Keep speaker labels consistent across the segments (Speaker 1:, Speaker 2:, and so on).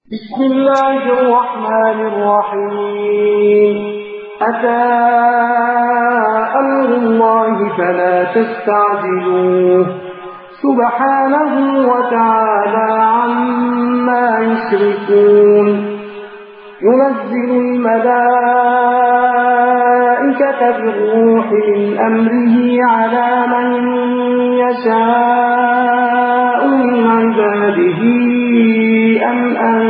Speaker 1: بسم الله الرحمن الرحيم أتى أمر الله فلا تستعجلوه سبحانه وتعالى عما يشركون ينزل الملائكة بالروح من أمره على من يشاء من عباده أن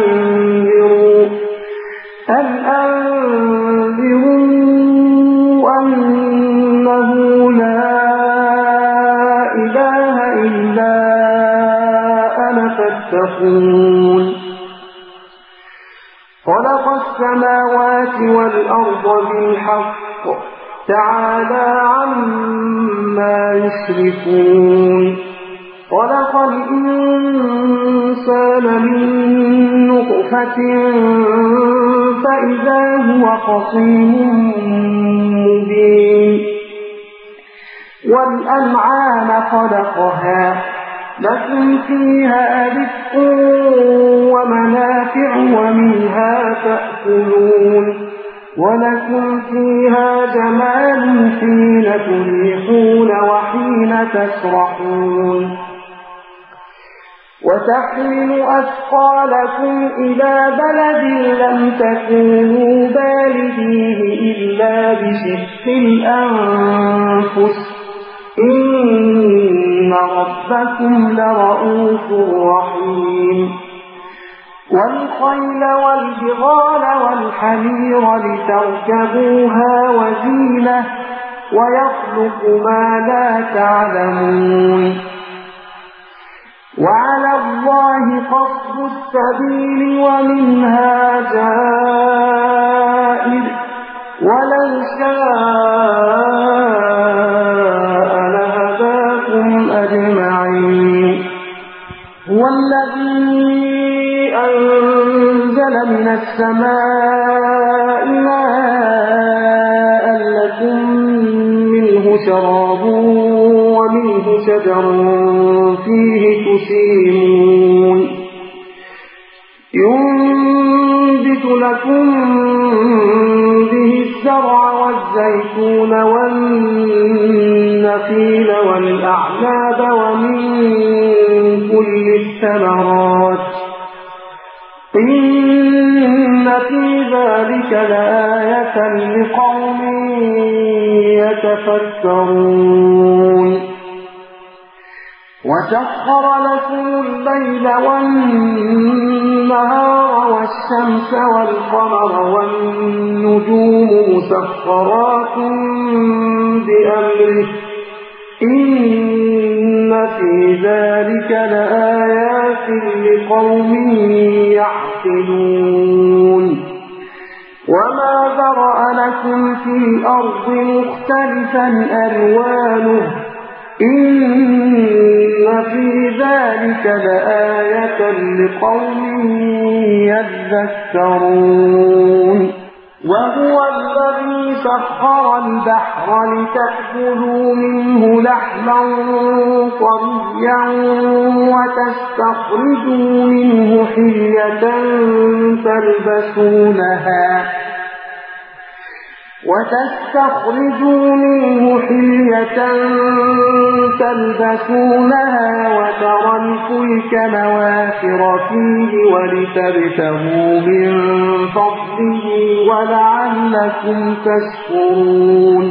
Speaker 1: أنذروا أنه لا إله إلا أنا فاتقون خلق السماوات والأرض بالحق تعالى عما يشركون خلق الإنسان من نطفة فإذا هو خصيم مبين والأنعام خلقها لكم فيها رزق ومنافع ومنها تأكلون ولكم فيها جمال حين تريحون وحين تسرحون وتحمل أثقالكم إلى بلد لم تكونوا بالغيه إلا بشق الأنفس إن ربكم لرؤوف رحيم والخيل والبغال والحمير لتركبوها وزينة ويخلق ما لا تعلمون وعلى الله قصد السبيل ومنها جائر ولو شاء لهداكم أجمعين هو الذي أنزل من السماء ماء لكم منه شراب ومنه شجر فيه تسيمون ينبت لكم به الزرع والزيتون والنخيل والأعناب ومن كل الثمرات إن في ذلك لآية لقوم يتفكرون وسخر لكم الليل والنهار والشمس والقمر والنجوم مسخرات بأمره إن في ذلك لآيات لقوم يعقلون وما ذرأ لكم في الأرض مختلفا ألوانه إن في ذلك لآية لقوم يذكرون وهو الذي سخر البحر لتأكلوا منه لحما طريا وتستخرجوا منه حلية تلبسونها وترى الفلك مواخر فيه ولتبتغوا من فضله ولعلكم تشكرون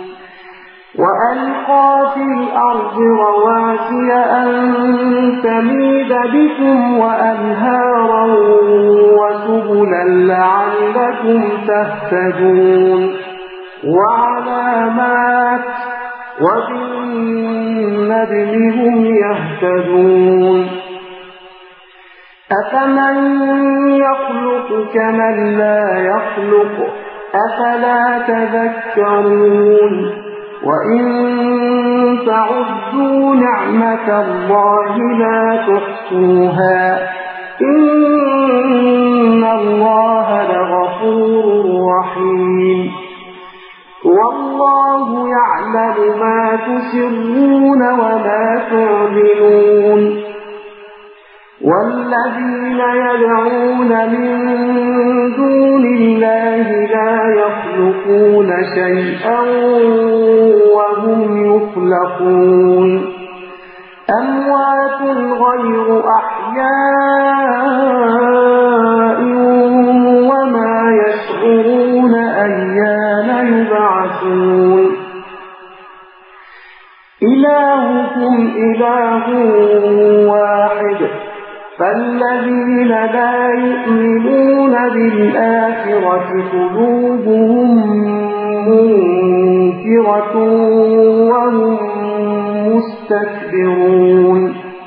Speaker 1: وألقى في الأرض رواسي أن تميد بكم وأنهارا وسبلا لعلكم تهتدون وعلامات وبالنجم هم يهتدون أفمن يخلق كمن لا يخلق أفلا تذكرون وإن تعدوا نعمة الله لا تحصوها إن الله لغفور رحيم والله يعلم ما تسرون وما تعلنون والذين يدعون من دون الله لا يخلقون شيئا وهم يخلقون أموات غير أحياء وما يشعرون أيان يبعثون إلهكم إله واحد فالذين لا يؤمنون بالآخرة قلوبهم منكرة وهم مستكبرون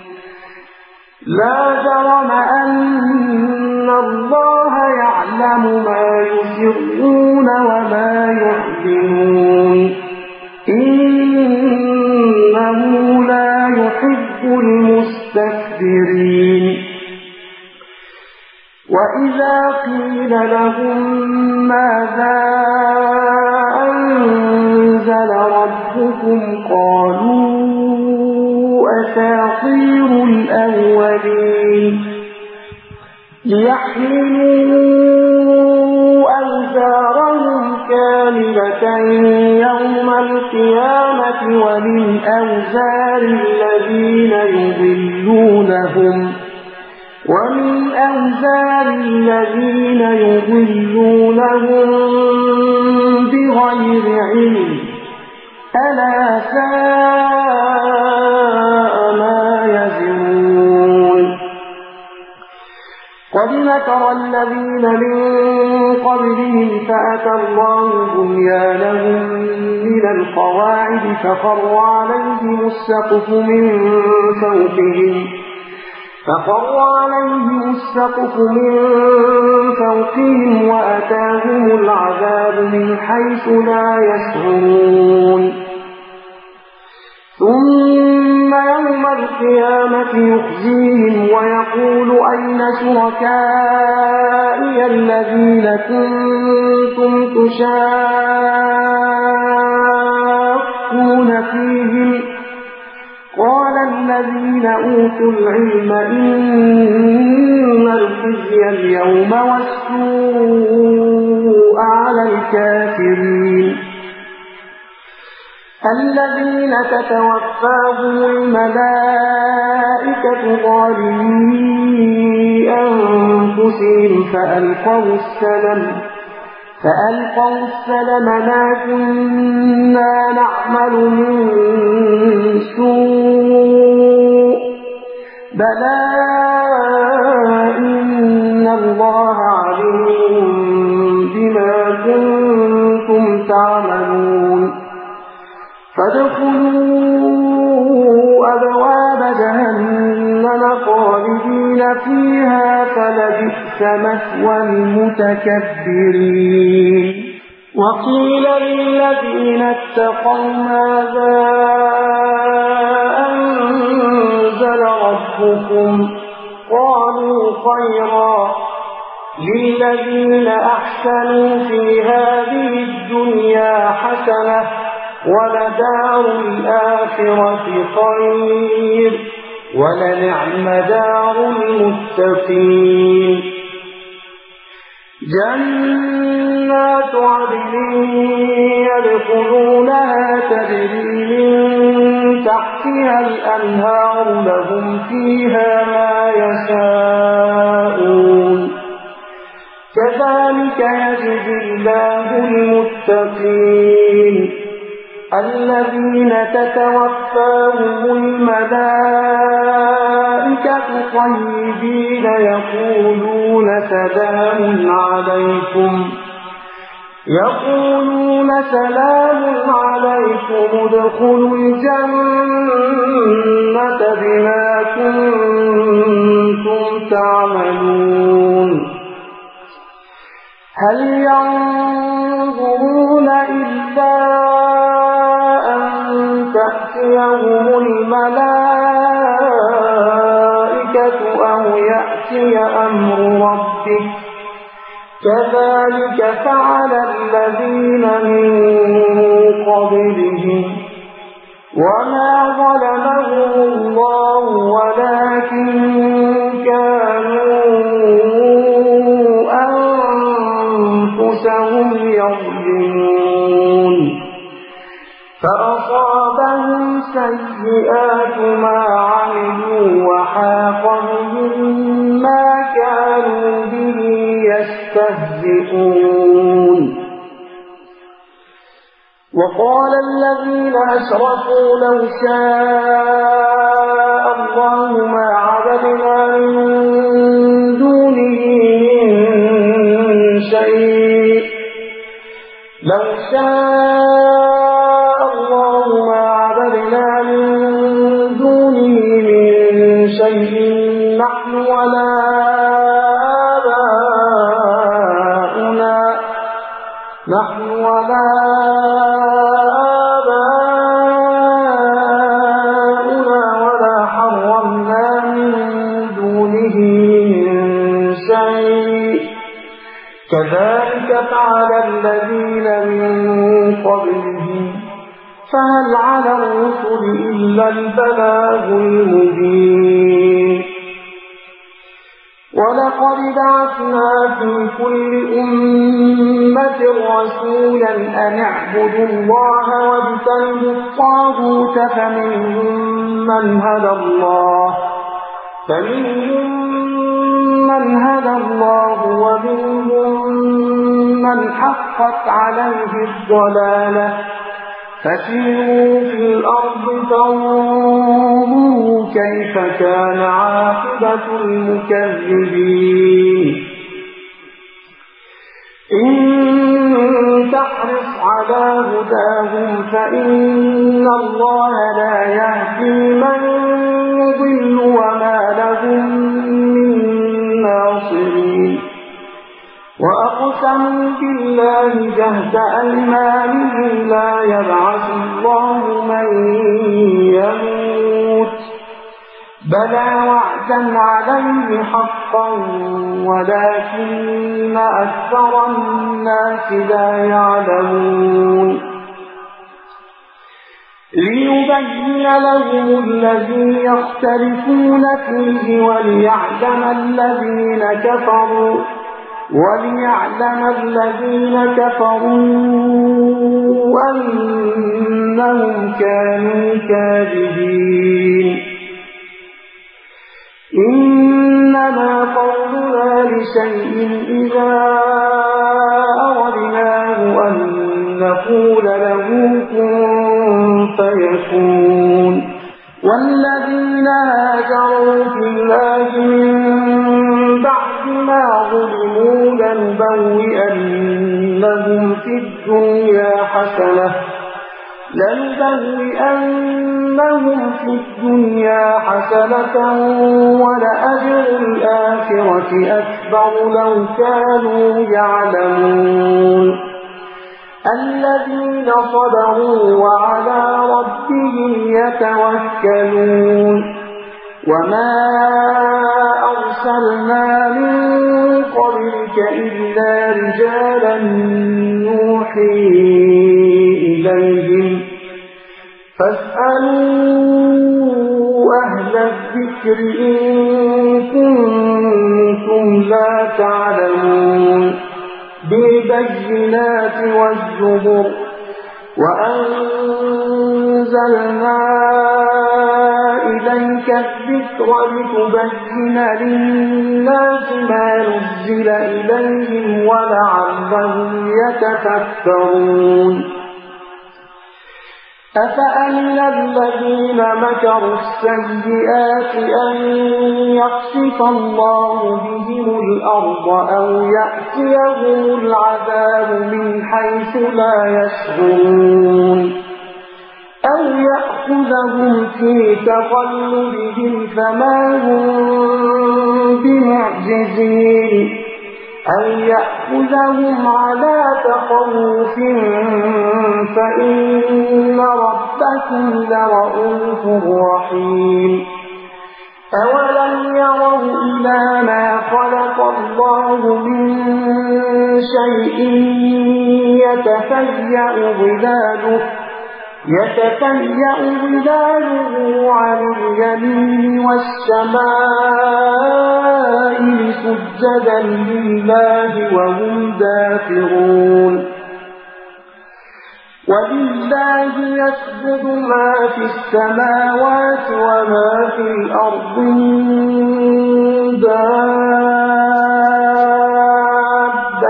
Speaker 1: لا جرم أن الله يعلم ما يسرون وما يعلنون إنه لا يحب المستكبرين وإذا قيل لهم ماذا أنزل ربكم قالوا أساطير الأولين ليحملوا أوزارهم كاملة يوم القيامة ومن أوزار الذين يضلونهم بغير علم ألا ساء ما يزرون قد مكر الذين من قبلهم فأتى الله بنيانهم من القواعد فخر عليهم السقف من فوقهم وأتاهم العذاب من حيث لا يشعرون ثم يوم القيامة يخزيهم ويقول أين شركائي الذين كنتم تشاقون فيهم قال الذين أوتوا العلم إن الخزي اليوم والسوء على الكافرين الذين تتوفاهم الملائكة ظالمي أنفسهم فألقوا السلم ما كنا نعمل من سوء بلى إن الله عليم بما كنتم تعملون فادخلوا أبواب جهنم خالدين فيها فلبئس مثوى المتكبرين وقيل للذين اتقوا ماذا أنزل ربكم قالوا خيرا للذين أحسنوا في هذه الدنيا حسنة ولدار الآخرة خير ولنعم دار المتقين جنات عدن يدخلونها تجري من تحتها الأنهار لهم فيها ما يشاءون كذلك يجزي الله المتقين الذين تتوفاهم الملائكة طيبين يقولون سلام عليكم ادخلوا الجنة بما كنتم تعملون هل ينظرون إلا تأتيهم الملائكة أو يأتي أمر ربك كذلك فعل الذين من قبلهم وما ظلمهم الله ولكن كانوا يستهزئون وقال الذين أشركوا لو شاء الله ما عبدنا من دونه من شيء لو شاء الله ما عبدنا من دونه من شيء نحن ولا آباؤنا ولا حرمنا من دونه من شيء كذلك فعل الذين من قبلهم فهل على الرسل إلا البلاغ المبين ولقد بعثنا في كل أمة رسولا أن اعبدوا الله واجتنبوا الطاغوت فمنهم من هدى الله ومنهم من حقت عليه الضلالة فسيروا في الأرض فانظروا كيف كان عاقبة المكذبين إن تحرص على هداهم فإن الله لا يهدي من يضل وما لهم من ناصرين وأقسموا بالله جهد أيمانهم لا يبعث الله من يموت بلى وعدا عليه حقا ولكن أكثر الناس لا يعلمون ليبين لهم الذي يختلفون فيه وليعلم الذين كفروا أنهم كانوا كاذبين إنما قولنا لشيء إذا أردناه أن نقول له كن فيكون والذين هاجروا في الله من بعد ما ظلموا لنبوئنهم في الدنيا حسنة ولأجر الآخرة أكبر لو كانوا يعلمون الذين صبروا وعلى ربهم يتوكلون وما أرسلنا من قبلك إلا رجالا نوحي إليهم فاسألوا أهل الذكر إن كنتم لا تعلمون بالبينات والزبر وأنزلنا إليك الذكر لتبين للناس ما نزل إليهم ولعلهم يتفكرون أفأمن الذين مكروا السيئات أن يخسف الله بهم الأرض أو يأتيهم العذاب من حيث لا يشعرون أو يأخذهم في تقلبهم فما هم بمعجزين أن يأخذهم على تخوف فإن ربكم لرؤوف رحيم أولم يروا إلى ما خلق الله من شيء يتفيأ ظلاله عن اليمين والشمائل سجدا لله وهم داخرون ولله يسجد ما في السماوات وما في الأرض من دابة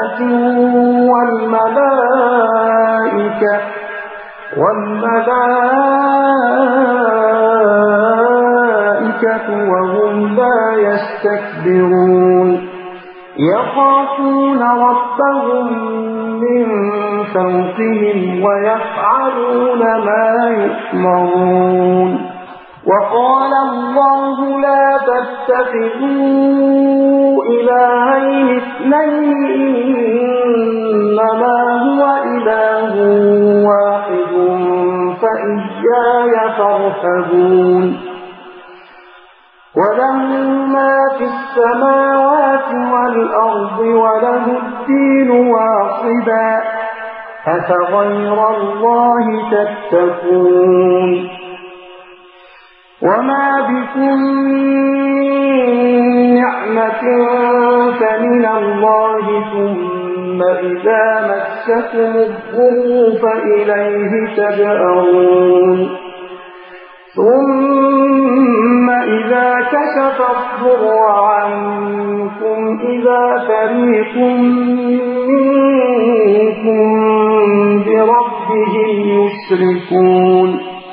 Speaker 1: والملائكة وهم لا يستكبرون يخافون ربهم من فوقهم ويفعلون ما يؤمرون وقال الله لا تتخذوا إلهين اثنين إنما هو إله واحد فإياي فارهبون وله ما في السماوات والأرض وله الدين واصبا أفغير الله تتقون وما بكم من نعمة فمن الله ثم إذا مسكم الضر فإليه تجأرون ثم إذا كشف الضر عنكم إذا فريق منكم بربهم يشركون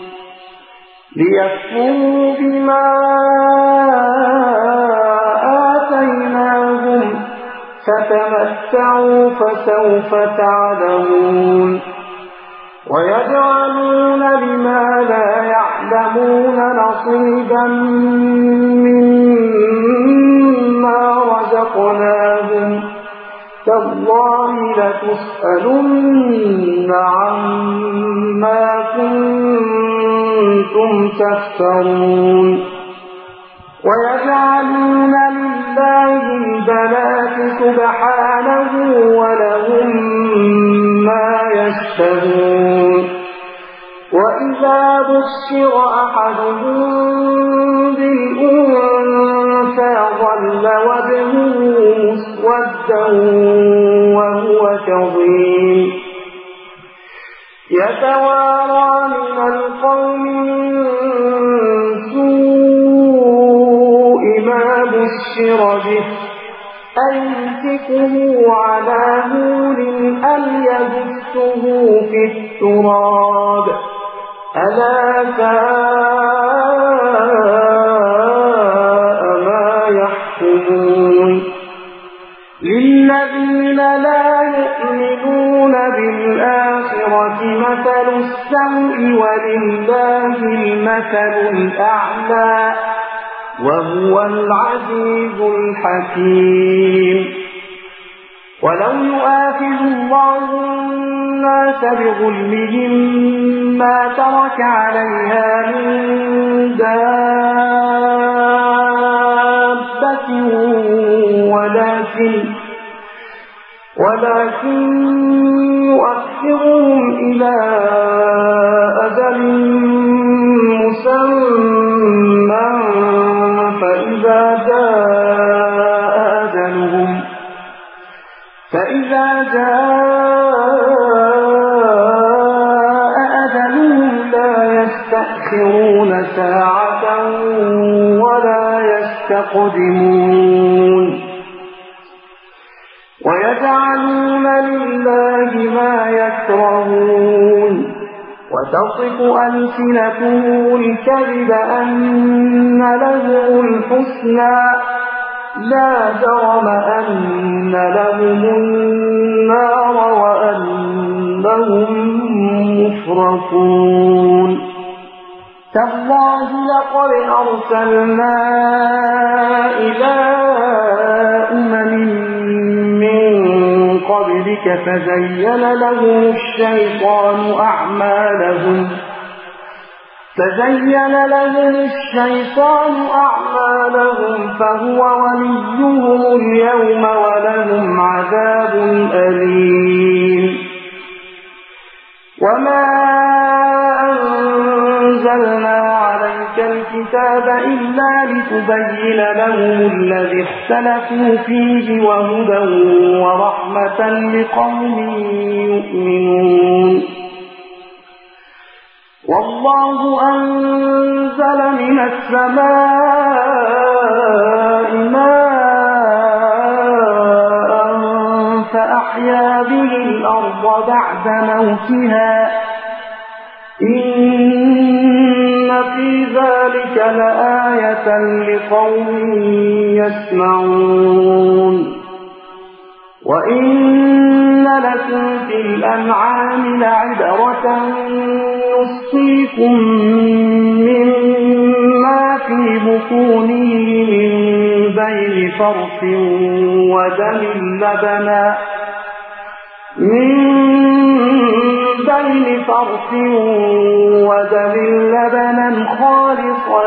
Speaker 1: ليكفروا بما آتيناهم فتمتعوا فسوف تعلمون ويجعلون لما لا يعلمون نصيبا مما رزقناهم تالله لتسألن عما كنتم تفترون ويجعلون لله البنات سبحانه ولهم ما يشتهون وإذا بشر أحدهم بالأنثى ظل وجهه مسودا وهو كظيم يتوارى من القوم من سوء ما بشر به أيمسكه على هون أم يدسه في التراب ألا ساء ما يحكمون للذين لا يؤمنون بالآخرة مثل السوء ولله المثل الأعلى وهو العزيز الحكيم ولو يؤاخذ الله الناس بظلمهم ما ترك عليها من دابة ولكن يؤخرهم إلى أجل مسمى فإذا جاء أجلهم لا يستأخرون ساعة ولا يستقدمون ويجعلون لله ما يكرهون وتصف ألسنتهم الكذب أن لهم الحسنى لا جرم أن لهم النار وأنهم مفرطون تالله لقد أرسلنا إلى أمم من قبلك فزين لهم الشيطان أعمالهم فهو وليهم اليوم ولهم عذاب أليم وما أنزلنا عليك الكتاب إلا لتبين لهم الذي اختلفوا فيه وهدى ورحمة لقوم يؤمنون والله أنزل من السماء ماء فأحيا به الأرض بعد موتها إن في ذلك لآية لقوم يسمعون وإن لكم في الأنعام لعبرة نسقيكم مما في بطونه من بين فرث ودم لبنا خالصا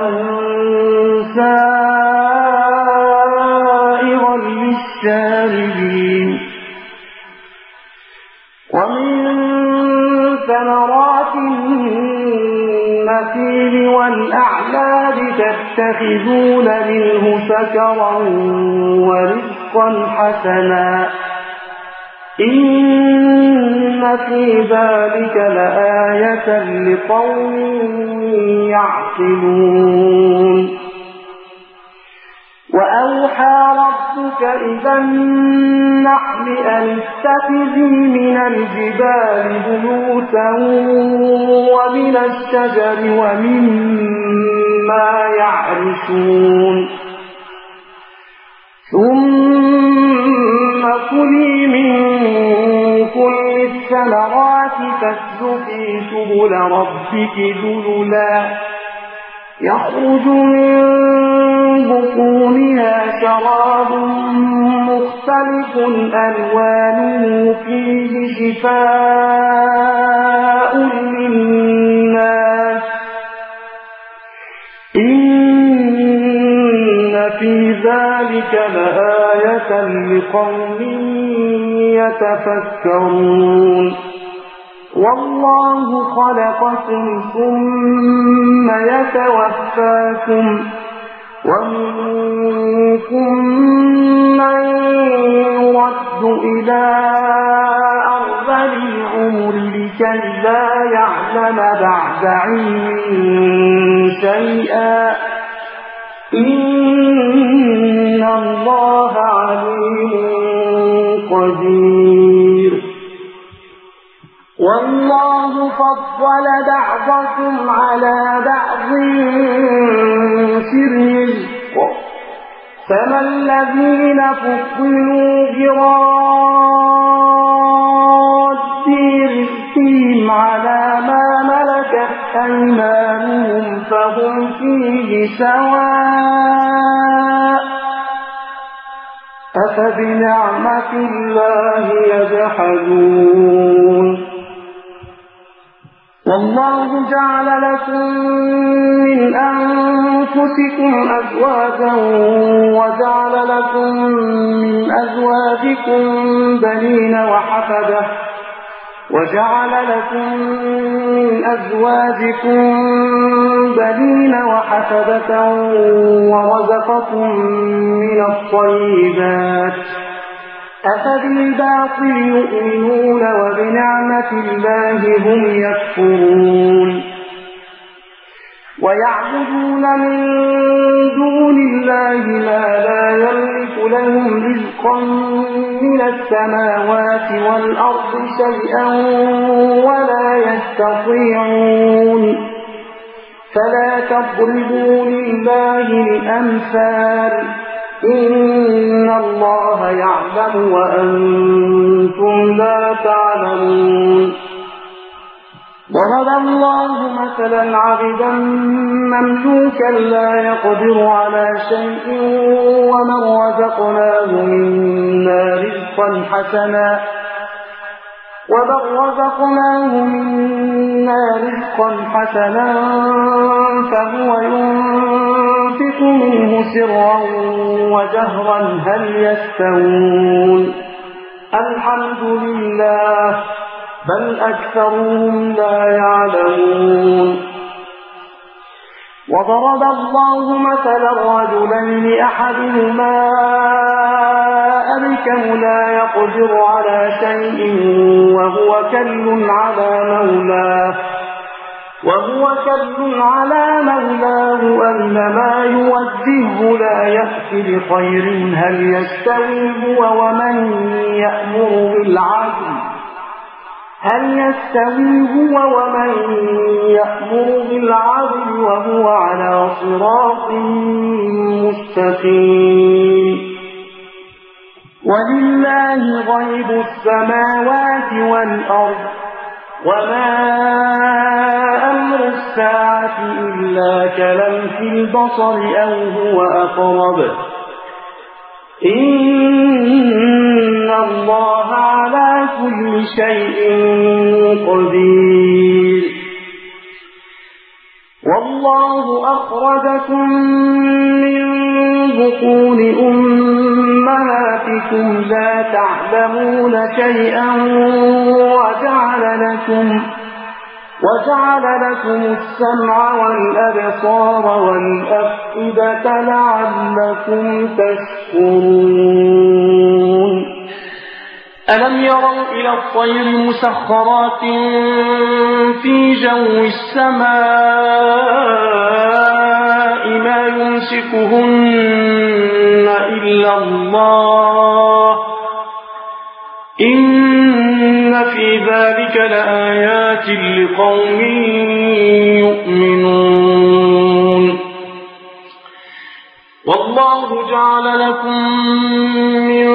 Speaker 1: سائغا للشاربين ومن ثمرات النخيل والأعناب تتخذون منه سكرا ورزقا حسنا إن في ذلك لآية لقوم يعقلون وأوحى ربك إلى النحل أن اتخذي من الجبال بيوتا ومن الشجر ومما يعرشون ثم كلي من كل الثمرات فاسلكي سبل ربك ذللا يخرج من بطونها شراب مختلف ألوانه فيه شفاء للناس إن في ذلك لآية لقوم يتفكرون والله خلقكم ثم يتوفاكم ومنكم من يرد إلى أرذل العمر لكي لا يعلم بعد علم شيئا إن الله عليم قدير والله فضل بعضكم على بعض في الرزق فما الذين فضلوا براد رزقهم على ما ملكت أيمانهم فهم فيه سواء أفبنعمة الله يجحدون والله جعل لكم من أنفسكم أزواجا وجعل لكم من أزواجكم بنين وحفدة وجعل لكم من أزواجكم بنين وحفدة ورزقكم من الطيبات أفبالباطل يؤمنون وبنعمة الله هم يكفرون ويعبدون من دون الله ما لا يملك لهم رزقا من السماوات والأرض شيئا ولا يستطيعون فلا تضربوا لله الأمثال إن الله يعلم وأنتم لا تعلمون ضرب الله مثلا عبدا مملوكا لا يقدر على شيء ومن رزقناه منا رزقا حسنا فهو ينفق منه سرا وجهرا هل يستوون الحمد لله بل أكثرهم لا يعلمون وضرب الله مثلا رجلين أحدهما أبكم لا يقدر على شيء وهو كل على مولاه أينما يوجهه لا يأتي بخير هل يستوي هو ومن يأمر هل يستوي هو ومن يأمر بالعدل وهو على صراط مستقيم ولله غيب السماوات والأرض وما أمر الساعة إلا كلمح البصر أو هو أقرب إن الله على كل شيء قدير والله أخرجكم من بطون أمهاتكم لا تعلمون شيئا وجعل لكم السمع والأبصار والأفئدة لعلكم تشكرون ألم يروا إلى الطير مسخرات في جو السماء ما يمسكهن إلا الله إن في ذلك لآيات لقوم يؤمنون والله جعل لكم من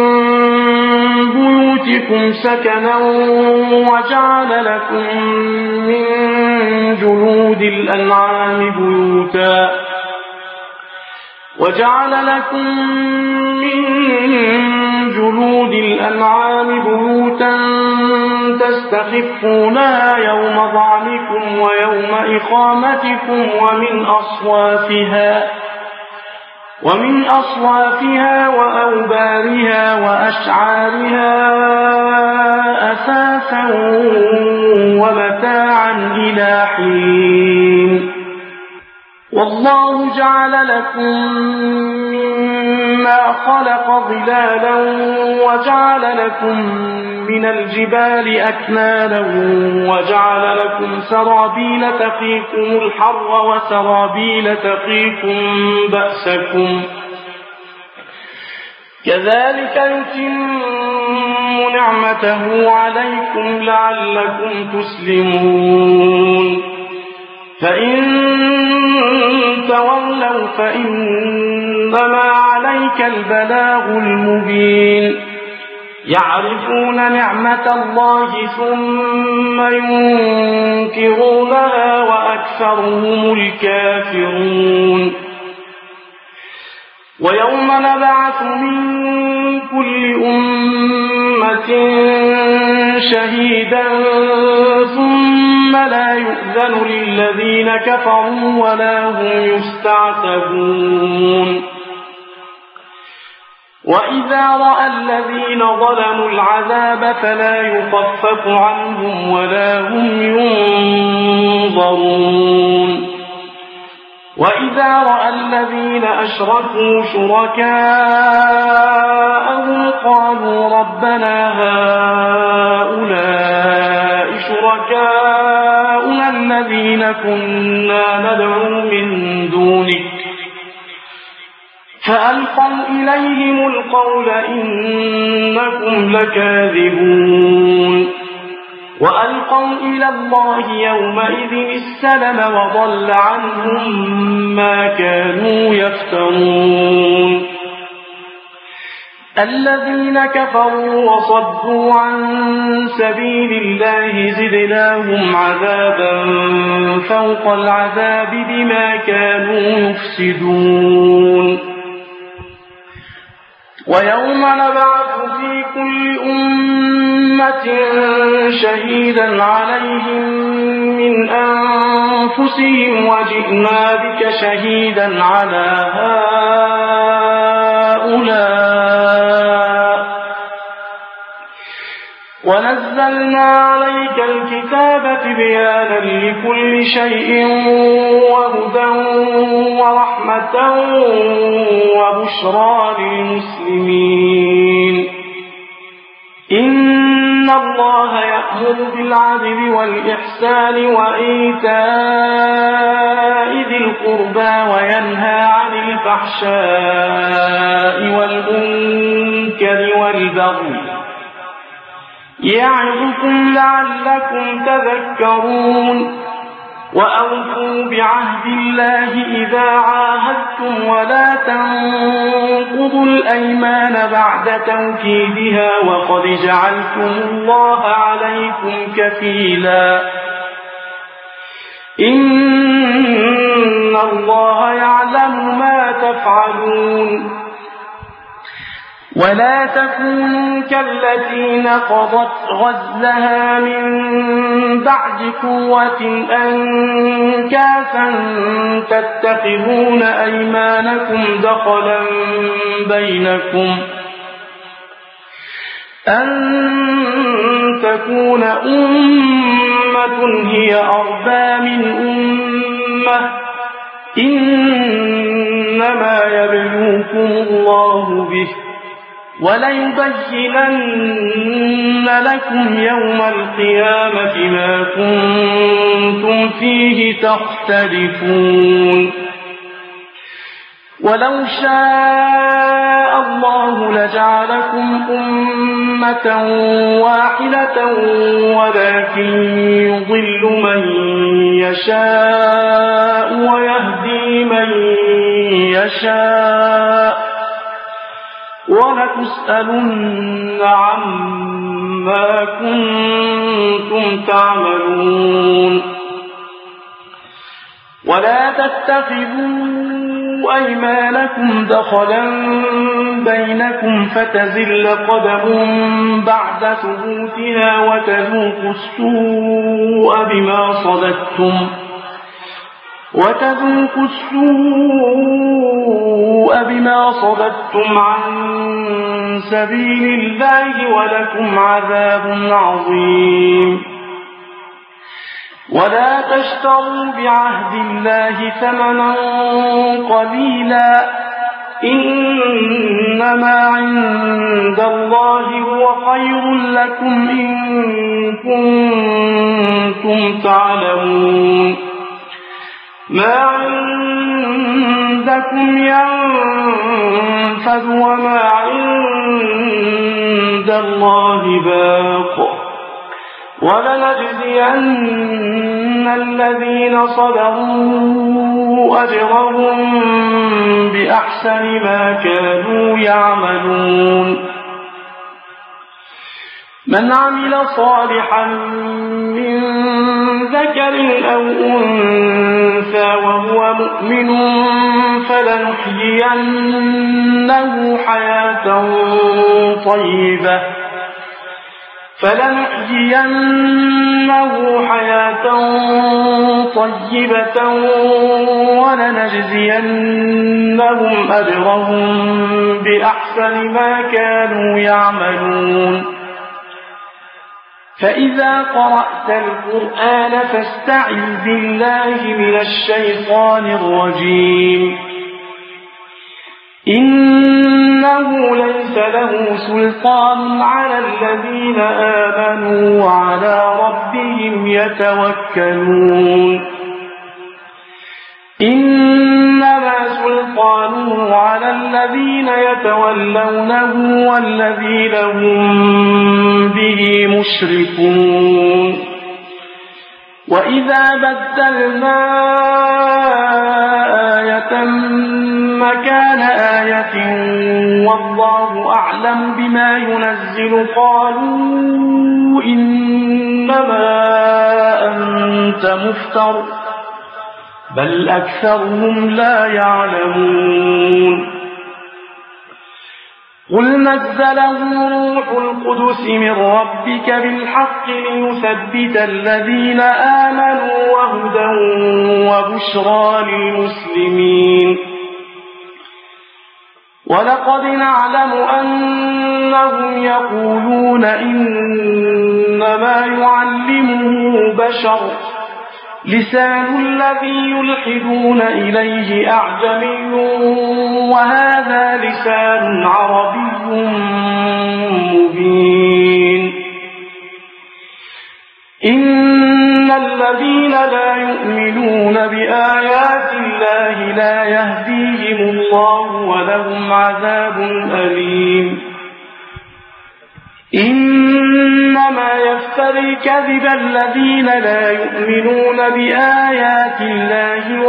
Speaker 1: بيوتكم سكنا وجعل لكم من جلود الأنعام بيوتا تستخفونها يوم ظعنكم ويوم إقامتكم ومن أصوافها وأوبارها وأشعارها أثاثا ومتاعا إلى حين والله جعل لكم مما خلق ظلالا وجعل لكم من الجبال أكنانا وجعل لكم سرابيل تقيكم الحر وسرابيل تقيكم بأسكم كذلك يتم نعمته عليكم لعلكم تسلمون فإن تولوا فإنما عليك البلاغ المبين يعرفون نعمة الله ثم ينكرونها وأكثرهم الكافرون ويوم نبعث من كل أمة شهيدا ثم لا يؤذن للذين كفروا ولا هم يستعتبون وإذا رأى الذين ظلموا العذاب فلا يخفف عنهم ولا هم ينظرون وإذا رأى الذين أشركوا شركاءهم قالوا ربنا هؤلاء شركاؤنا الذين كنا ندعو من دونك فألقوا إليهم القول إنكم لكاذبون وألقوا إلى الله يومئذ السلم وضل عنهم ما كانوا يفترون الذين كفروا وصدوا عن سبيل الله زدناهم عذابا فوق العذاب بما كانوا يفسدون ويوم نبعث في كل أمة شهيدا عليهم من أنفسهم وجئنا بك شهيدا على هؤلاء ونزلنا عليك الكتاب بيانا لكل شيء وهدى ورحمة وبشرى للمسلمين إن الله يأمر بالعدل والإحسان وإيتاء ذي القربى وينهى عن الفحشاء والمنكر والبغي يعظكم لعلكم تذكرون وأوفوا بعهد الله إذا عاهدتم ولا تنقضوا الأيمان بعد توكيدها وقد جعلتم الله عليكم كفيلا إن الله يعلم ما تفعلون ولا تكونوا كالتي نقضت غزلها من بعد قوة أنكاثا تتخذون أيمانكم دخلا بينكم أن تكون أمة هي أربى من أمة إنما يبلوكم الله به وليبينن لكم يوم القيامة ما كنتم فيه تختلفون ولو شاء الله لجعلكم أمة واحدة ولكن يضل من يشاء ويهدي من يشاء ولتسألن عما كنتم تعملون ولا تتخذوا أيمانكم دخلا بينكم فتزل قدم بعد ثبوتها وتذوقوا السوء بما صددتم عن سبيل الله ولكم عذاب عظيم ولا تشتروا بعهد الله ثمنا قليلا إنما عند الله هو خير لكم إن كنتم تعلمون ما عندكم ينفد وما عند الله باق ولنجزين الذين صبروا أجرهم بأحسن ما كانوا يعملون من عمل صالحا من ذكر أو أنثى وهو مؤمن فلنحيينه حياة طيبة ولنجزينهم أجرهم بأحسن ما كانوا يعملون فإذا قرأت القرآن فاستعذ بالله من الشيطان الرجيم إنه ليس له سلطان على الذين آمنوا وعلى ربهم يتوكلون إنما سلطانه على الذين يتولونه والذين هم به مشركون وإذا بدلنا آية مكان آية والله أعلم بما ينزل قالوا إنما أنت مفتر بل أكثرهم لا يعلمون قل نزله روح القدس من ربك بالحق ليثبت الذين آمنوا وهدى وبشرى للمسلمين ولقد نعلم أنهم يقولون إنما يعلمه بشر لسان الذي يلحدون إليه أعجمي وهذا لسان عربي مبين إن الذين لا يؤمنون بآيات الله لا يهديهم الله ولهم عذاب أليم إنما إنما يفتري الكذب الذين لا يؤمنون بآيات الله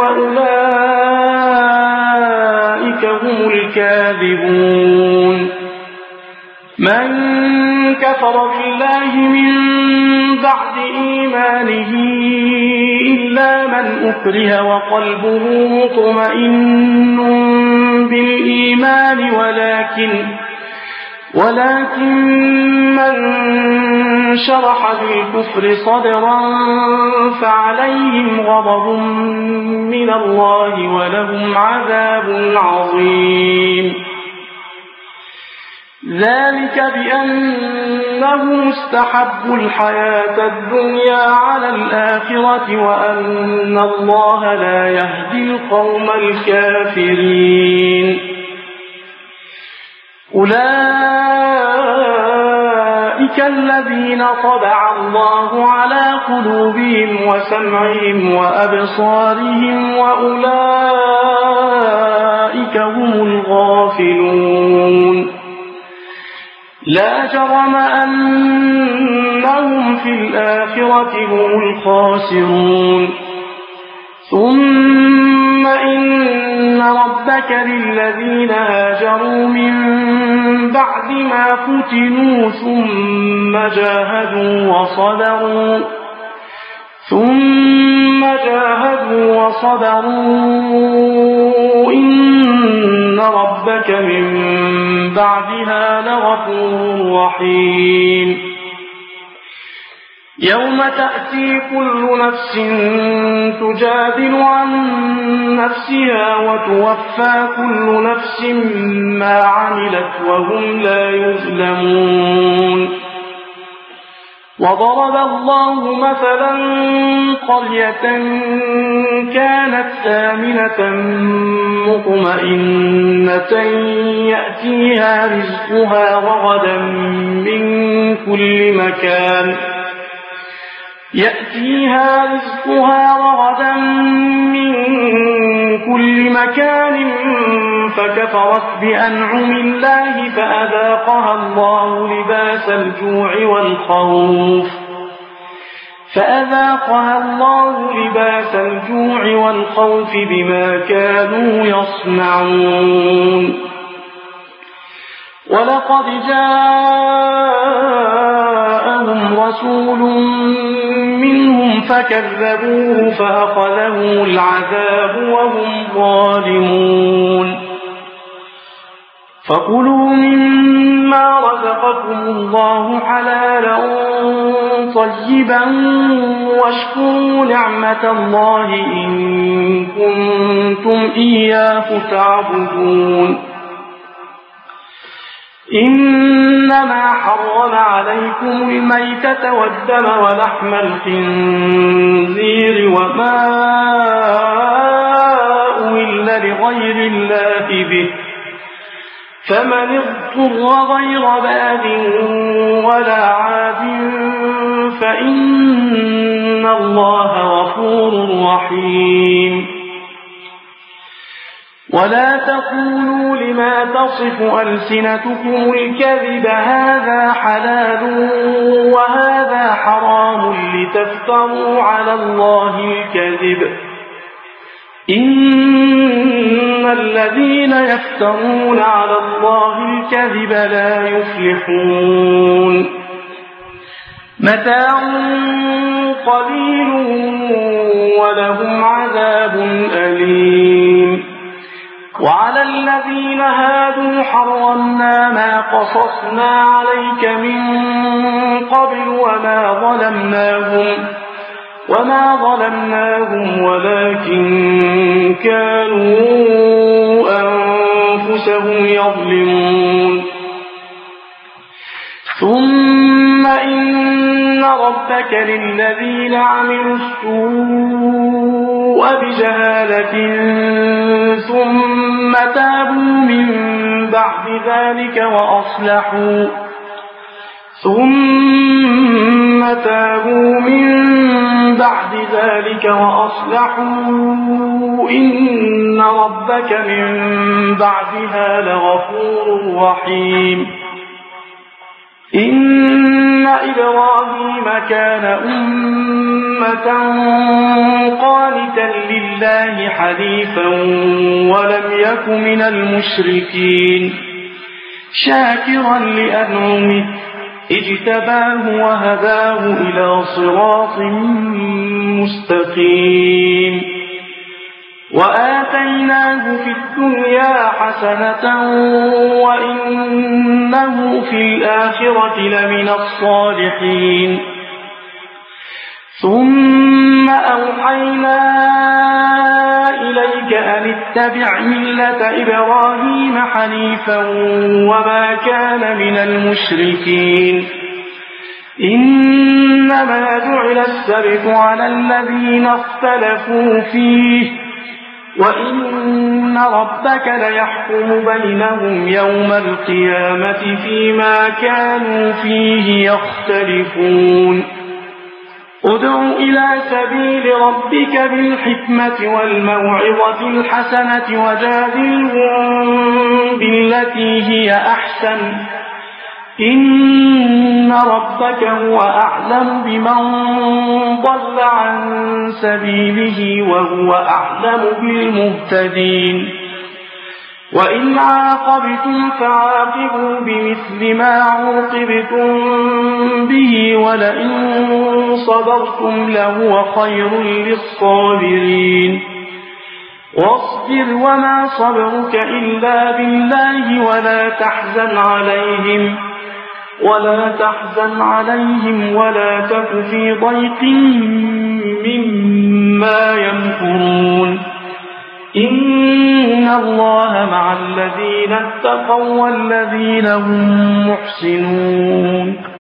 Speaker 1: وأولئك هم الكاذبون من كفر بالله من بعد إيمانه إلا من أكره وقلبه مطمئن بالإيمان ولكن من شرح بالكفر صدرا فعليهم غضب من الله ولهم عذاب عظيم ذلك بأنهم استحبوا الحياة الدنيا على الآخرة وأن الله لا يهدي القوم الكافرين أولئك الذين طبع الله على قلوبهم وسمعهم وأبصارهم وأولئك هم الغافلون لا جرم أنهم في الآخرة هم الخاسرون ثم إن ربك للذين هاجروا من بعد ما فتنوا ثم جاهدوا وصبروا إن ربك من بعدها لغفور رحيم يوم تأتي كل نفس تجادل عن نفسها وتوفى كل نفس ما عملت وهم لا يظلمون وضرب الله مثلا قرية كانت آمنة مطمئنة يأتيها رزقها رغدا من كل مكان فكفرت بأنعم الله فأذاقها الله لباس الجوع والخوف بما كانوا يصنعون ولقد جاءهم رسول منهم فكذبوه فأخذهم العذاب وهم ظالمون فكلوا مما رزقكم الله حلالا طيبا واشكروا نعمة الله إن كنتم إياه تعبدون إنما حرم عليكم الميتة والدم ولحم الخنزير وما أهل لغير الله به فمن اضطر غير باغ ولا عاد فإن الله غفور رحيم ولا تقولوا لما تصف ألسنتكم الكذب هذا حلال وهذا حرام لتفتروا على الله الكذب إن الذين يفترون على الله الكذب لا يفلحون متاع قليل ولهم عذاب أليم وعلى الذين هادوا حرمنا ما قصصنا عليك من قبل وما ظلمناهم ولكن كانوا أنفسهم يظلمون ثم إن ربك للذين عملوا السوء بجهالة ثم تابوا من بعد ذلك وأصلحوا إن ربك من بعدها لغفور رحيم إن إبراهيم كان أمة قانتا لله حنيفا ولم يك من المشركين شاكرا لأنعمه اجتباه وهداه إلى صراط مستقيم وآتيناه في الدنيا حسنة وإنه في الآخرة لمن الصالحين ثم أوحينا إليك أن اتبع ملة إبراهيم حنيفا وما كان من المشركين إنما جعل السبت على الذين اختلفوا فيه وإن ربك ليحكم بينهم يوم القيامة فيما كانوا فيه يختلفون ادع إلى سبيل ربك بالحكمة والموعظة الحسنة وجادلهم بالتي هي أحسن إن ربك هو أعلم بمن ضل عن سبيله وهو أعلم بالمهتدين وإن عاقبتم فعاقبوا بمثل ما عوقبتم به ولئن صبرتم لهو خير للصابرين واصبر وما صبرك إلا بالله ولا تحزن عليهم ولا تك في ضيق مما يمكرون إن الله مع الذين اتقوا والذين هم محسنون